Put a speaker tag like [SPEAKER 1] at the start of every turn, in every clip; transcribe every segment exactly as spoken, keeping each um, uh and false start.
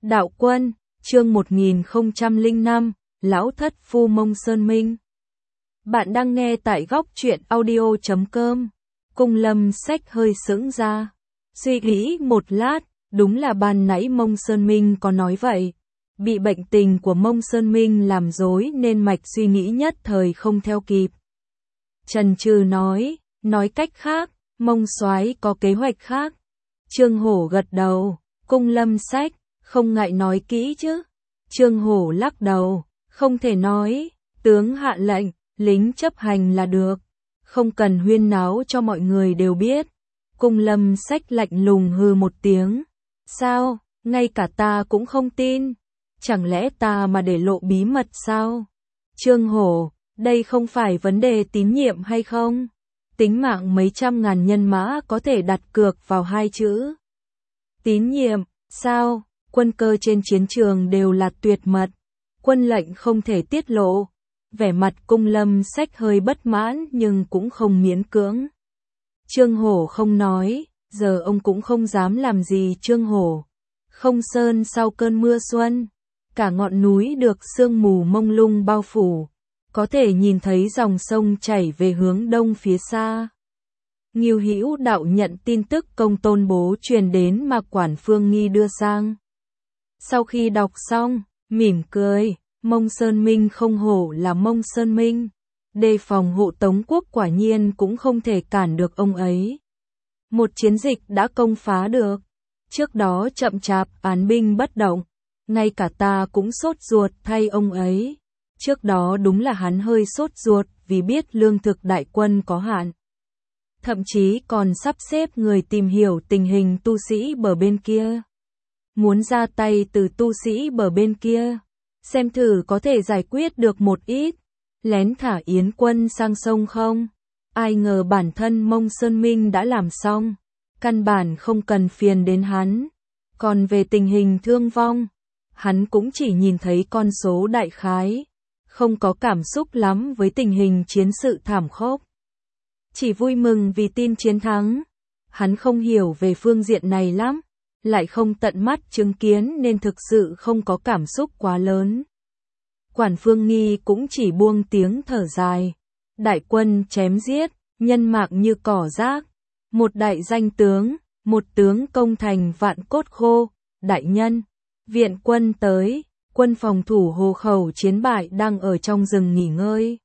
[SPEAKER 1] Đạo Quân, chương một nghìn không trăm lẻ năm, Lão Thất Phu Mông Sơn Minh. Bạn đang nghe tại góc truyện audio chấm com. Cung Lâm Sách hơi sững ra. Suy nghĩ một lát, đúng là ban nãy Mông Sơn Minh có nói vậy. Bị bệnh tình của Mông Sơn Minh làm rối nên mạch suy nghĩ nhất thời không theo kịp. Trần Trừ nói, nói cách khác, Mông Soái có kế hoạch khác. Trương Hổ gật đầu, Cung Lâm Sách, không ngại nói kỹ chứ. Trương Hổ lắc đầu, không thể nói, tướng hạ lệnh, lính chấp hành là được, không cần huyên náo cho mọi người đều biết. Cung Lâm Sách lạnh lùng hừ một tiếng, sao, ngay cả ta cũng không tin, chẳng lẽ ta mà để lộ bí mật sao? Trương Hổ, đây không phải vấn đề tín nhiệm hay không? Tính mạng mấy trăm ngàn nhân mã có thể đặt cược vào hai chữ tín nhiệm, sao? Quân cơ trên chiến trường đều là tuyệt mật, quân lệnh không thể tiết lộ. Vẻ mặt Cung Lâm Sách hơi bất mãn nhưng cũng không miễn cưỡng. Trương Hổ không nói, giờ ông cũng không dám làm gì Trương Hổ. Không sơn sau cơn mưa xuân, cả ngọn núi được sương mù mông lung bao phủ, có thể nhìn thấy dòng sông chảy về hướng đông phía xa. Ngưu Hữu Đạo nhận tin tức công tôn bố truyền đến mà Quản Phương Nghi đưa sang. Sau khi đọc xong, mỉm cười, Mông Sơn Minh không hổ là Mông Sơn Minh, đề phòng hộ Tống quốc quả nhiên cũng không thể cản được ông ấy. Một chiến dịch đã công phá được, trước đó chậm chạp án binh bất động, ngay cả ta cũng sốt ruột thay ông ấy. Trước đó đúng là hắn hơi sốt ruột vì biết lương thực đại quân có hạn. Thậm chí còn sắp xếp người tìm hiểu tình hình tu sĩ bờ bên kia. Muốn ra tay từ tu sĩ bờ bên kia, xem thử có thể giải quyết được một ít, lén thả yến quân sang sông không. Ai ngờ bản thân Mông Sơn Minh đã làm xong, căn bản không cần phiền đến hắn. Còn về tình hình thương vong, hắn cũng chỉ nhìn thấy con số đại khái, không có cảm xúc lắm với tình hình chiến sự thảm khốc. Chỉ vui mừng vì tin chiến thắng, hắn không hiểu về phương diện này lắm. Lại không tận mắt chứng kiến nên thực sự không có cảm xúc quá lớn. Quản Phương Nghi cũng chỉ buông tiếng thở dài. Đại quân chém giết, nhân mạng như cỏ rác. Một đại danh tướng, một tướng công thành vạn cốt khô. Đại nhân, viện quân tới, quân phòng thủ Hồ Khẩu chiến bại đang ở trong rừng nghỉ ngơi.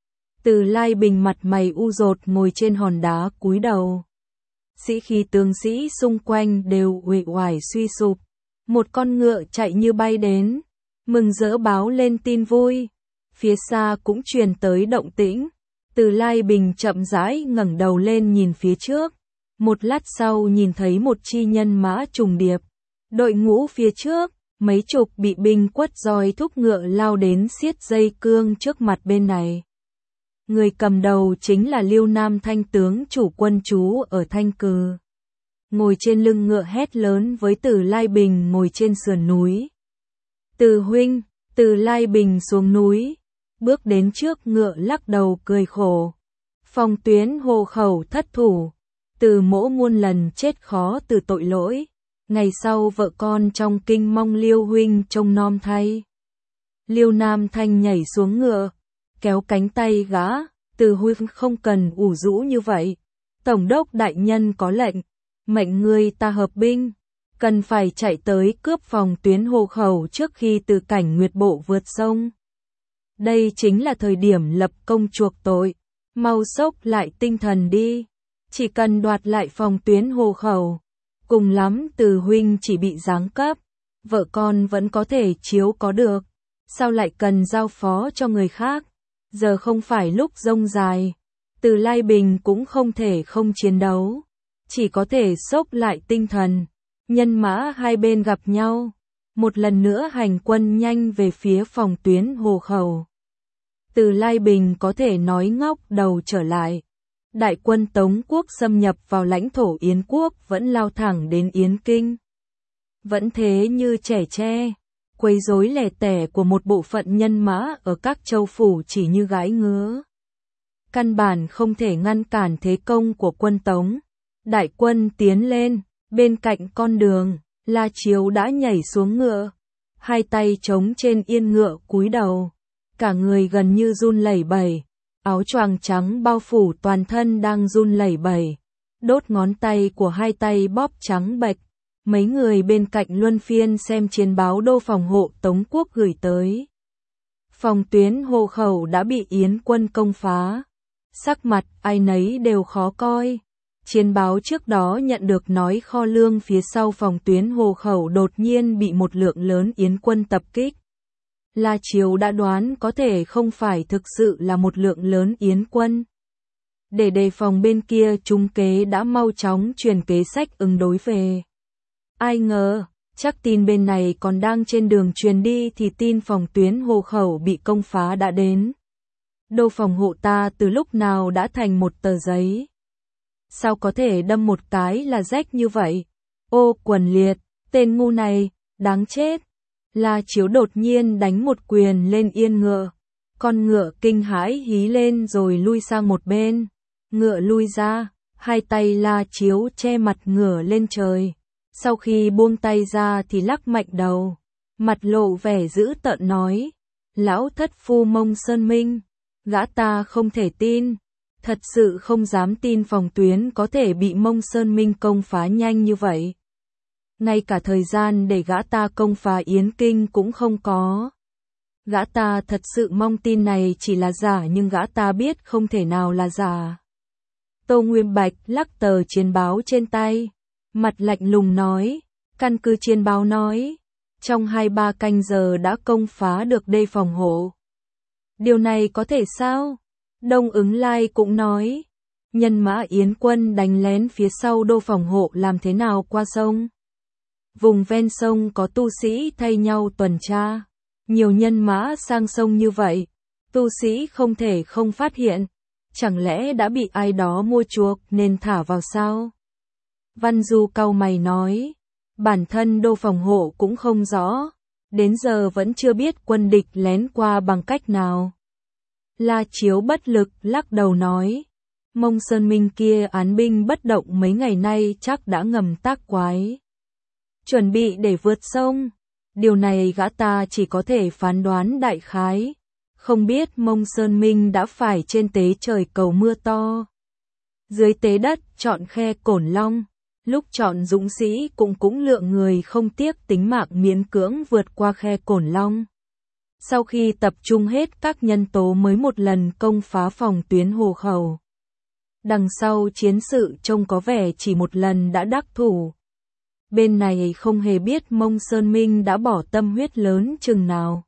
[SPEAKER 1] Từ Lai Bình mặt mày u dột ngồi trên hòn đá cúi đầu. Sĩ khí tướng sĩ xung quanh đều uể oải suy sụp. Một con ngựa chạy như bay đến, mừng rỡ báo lên tin vui. Phía xa cũng truyền tới động tĩnh. Từ Lai Bình chậm rãi ngẩng đầu lên nhìn phía trước. Một lát sau nhìn thấy một chi nhân mã trùng điệp. Đội ngũ phía trước, mấy chục bị binh quất roi thúc ngựa lao đến siết dây cương trước mặt bên này. Người cầm đầu chính là Liêu Nam Thanh tướng chủ quân trú ở Thanh Cừ. Ngồi trên lưng ngựa hét lớn với Từ Lai Bình ngồi trên sườn núi. Từ huynh, Từ Lai Bình xuống núi, bước đến trước ngựa lắc đầu cười khổ. Phòng tuyến Hồ Khẩu thất thủ, Từ mỗ muôn lần chết khó từ tội lỗi. Ngày sau vợ con trong kinh mong Liêu huynh trông nom thay. Liêu Nam Thanh nhảy xuống ngựa, kéo cánh tay gã, Từ huynh không cần ủ rũ như vậy. Tổng đốc đại nhân có lệnh, mệnh ngươi ta hợp binh, cần phải chạy tới cướp phòng tuyến Hồ Khẩu trước khi Từ Cảnh Nguyệt bộ vượt sông. Đây chính là thời điểm lập công chuộc tội, mau xốc lại tinh thần đi, chỉ cần đoạt lại phòng tuyến Hồ Khẩu, cùng lắm Từ huynh chỉ bị giáng cấp, vợ con vẫn có thể chiếu có được, sao lại cần giao phó cho người khác. Giờ không phải lúc rông dài, Từ Lai Bình cũng không thể không chiến đấu, chỉ có thể xốc lại tinh thần. Nhân mã hai bên gặp nhau, một lần nữa hành quân nhanh về phía phòng tuyến Hồ Khẩu. Từ Lai Bình có thể nói ngóc đầu trở lại. Đại quân Tống quốc xâm nhập vào lãnh thổ Yến quốc vẫn lao thẳng đến Yến Kinh. Vẫn thế như trẻ tre. Quấy rối lẻ tẻ của một bộ phận nhân mã ở các châu phủ chỉ như gãi ngứa. Căn bản không thể ngăn cản thế công của quân Tống. Đại quân tiến lên, bên cạnh con đường, La Chiếu đã nhảy xuống ngựa, hai tay chống trên yên ngựa cúi đầu, cả người gần như run lẩy bẩy, áo choàng trắng bao phủ toàn thân đang run lẩy bẩy, đốt ngón tay của hai tay bóp trắng bệch. Mấy người bên cạnh luân phiên xem chiến báo đô phòng hộ Tống quốc gửi tới. Phòng tuyến hộ khẩu đã bị Yến quân công phá, sắc mặt ai nấy đều khó coi. Chiến báo trước đó nhận được nói kho lương phía sau phòng tuyến hộ khẩu đột nhiên bị một lượng lớn Yến quân tập kích. La Chiếu đã đoán có thể không phải thực sự là một lượng lớn Yến quân. Để đề phòng bên kia trung kế đã mau chóng truyền kế sách ứng đối về. Ai ngờ, chắc tin bên này còn đang trên đường truyền đi thì tin phòng tuyến hộ khẩu bị công phá đã đến. Đô phòng hộ ta từ lúc nào đã thành một tờ giấy. Sao có thể đâm một cái là rách như vậy? Ô Quần Liệt, tên ngu này, đáng chết. La Chiếu đột nhiên đánh một quyền lên yên ngựa. Con ngựa kinh hãi hí lên rồi lui sang một bên. Ngựa lui ra, hai tay La Chiếu che mặt ngựa lên trời. Sau khi buông tay ra thì lắc mạnh đầu, mặt lộ vẻ dữ tợn nói, lão thất phu Mông Sơn Minh, gã ta không thể tin, thật sự không dám tin phòng tuyến có thể bị Mông Sơn Minh công phá nhanh như vậy. Ngay cả thời gian để gã ta công phá Yến Kinh cũng không có. Gã ta thật sự mong tin này chỉ là giả nhưng gã ta biết không thể nào là giả. Tô Nguyên Bạch lắc tờ chiến báo trên tay. Mặt lạnh lùng nói, căn cứ chiến báo nói, trong hai ba canh giờ đã công phá được đê phòng hộ. Điều này có thể sao? Đông Ứng Lai cũng nói, nhân mã Yến quân đánh lén phía sau đô phòng hộ làm thế nào qua sông? Vùng ven sông có tu sĩ thay nhau tuần tra, nhiều nhân mã sang sông như vậy, tu sĩ không thể không phát hiện, chẳng lẽ đã bị ai đó mua chuộc nên thả vào sao? Văn Du cau mày nói, bản thân đô phòng hộ cũng không rõ, đến giờ vẫn chưa biết quân địch lén qua bằng cách nào. La Chiếu bất lực lắc đầu nói, Mông Sơn Minh kia án binh bất động mấy ngày nay chắc đã ngầm tác quái. Chuẩn bị để vượt sông, điều này gã ta chỉ có thể phán đoán đại khái, không biết Mông Sơn Minh đã phải trên tế trời cầu mưa to. Dưới tế đất chọn khe Cổn Long. Lúc chọn dũng sĩ cũng cũng lượng người không tiếc tính mạng miễn cưỡng vượt qua khe Cổn Long. Sau khi tập trung hết các nhân tố mới một lần công phá phòng tuyến hộ khẩu. Đằng sau chiến sự trông có vẻ chỉ một lần đã đắc thủ. Bên này không hề biết Mông Sơn Minh đã bỏ tâm huyết lớn chừng nào.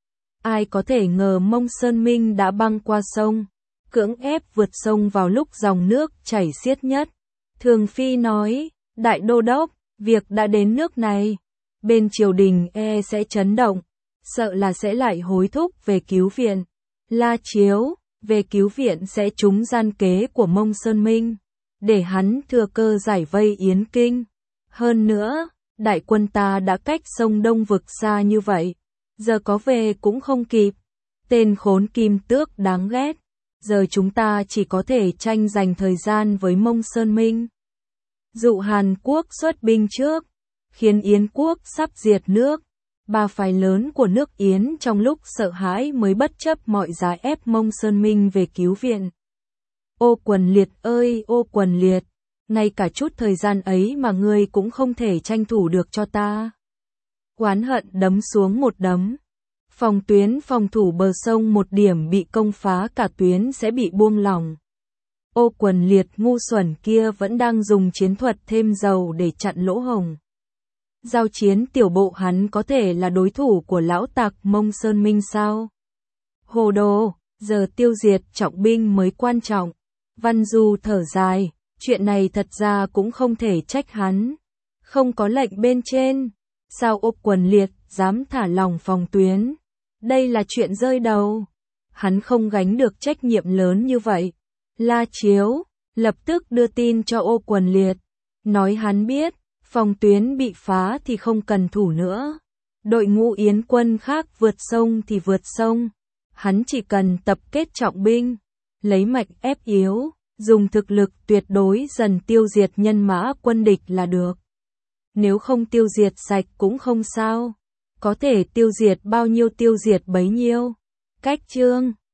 [SPEAKER 1] Ai có thể ngờ Mông Sơn Minh đã băng qua sông, cưỡng ép vượt sông vào lúc dòng nước chảy xiết nhất. Thường Phi nói, Đại Đô Đốc, việc đã đến nước này, bên triều đình e sẽ chấn động, sợ là sẽ lại hối thúc về cứu viện. La Chiếu, về cứu viện sẽ trúng gian kế của Mông Sơn Minh, để hắn thừa cơ giải vây Yến Kinh. Hơn nữa, đại quân ta đã cách sông Đông vực xa như vậy, giờ có về cũng không kịp. Tên khốn Kim Tước đáng ghét. Giờ chúng ta chỉ có thể tranh giành thời gian với Mông Sơn Minh. Dụ Hàn Quốc xuất binh trước, khiến Yến quốc sắp diệt nước. Ba phái lớn của nước Yến trong lúc sợ hãi mới bất chấp mọi giá ép Mông Sơn Minh về cứu viện. Ô Quần Liệt ơi ô Quần Liệt, ngay cả chút thời gian ấy mà ngươi cũng không thể tranh thủ được cho ta. Oán hận đấm xuống một đấm. Phòng tuyến phòng thủ bờ sông một điểm bị công phá cả tuyến sẽ bị buông lỏng. Ô Quần Liệt ngu xuẩn kia vẫn đang dùng chiến thuật thêm dầu để chặn lỗ hổng. Giao chiến tiểu bộ hắn có thể là đối thủ của lão tặc Mông Sơn Minh sao? Hồ đồ, giờ tiêu diệt trọng binh mới quan trọng. Văn Du thở dài, chuyện này thật ra cũng không thể trách hắn. Không có lệnh bên trên, sao Ô Quần Liệt dám thả lỏng phòng tuyến? Đây là chuyện rơi đầu. Hắn không gánh được trách nhiệm lớn như vậy. La Chiếu lập tức đưa tin cho Ô Quần Liệt, nói hắn biết, phòng tuyến bị phá thì không cần thủ nữa. Đội ngũ Yến quân khác vượt sông thì vượt sông. Hắn chỉ cần tập kết trọng binh, lấy mạnh ép yếu, dùng thực lực tuyệt đối dần tiêu diệt nhân mã quân địch là được. nếu không tiêu diệt sạch cũng không sao. Có thể tiêu diệt bao nhiêu tiêu diệt bấy nhiêu. Cách chương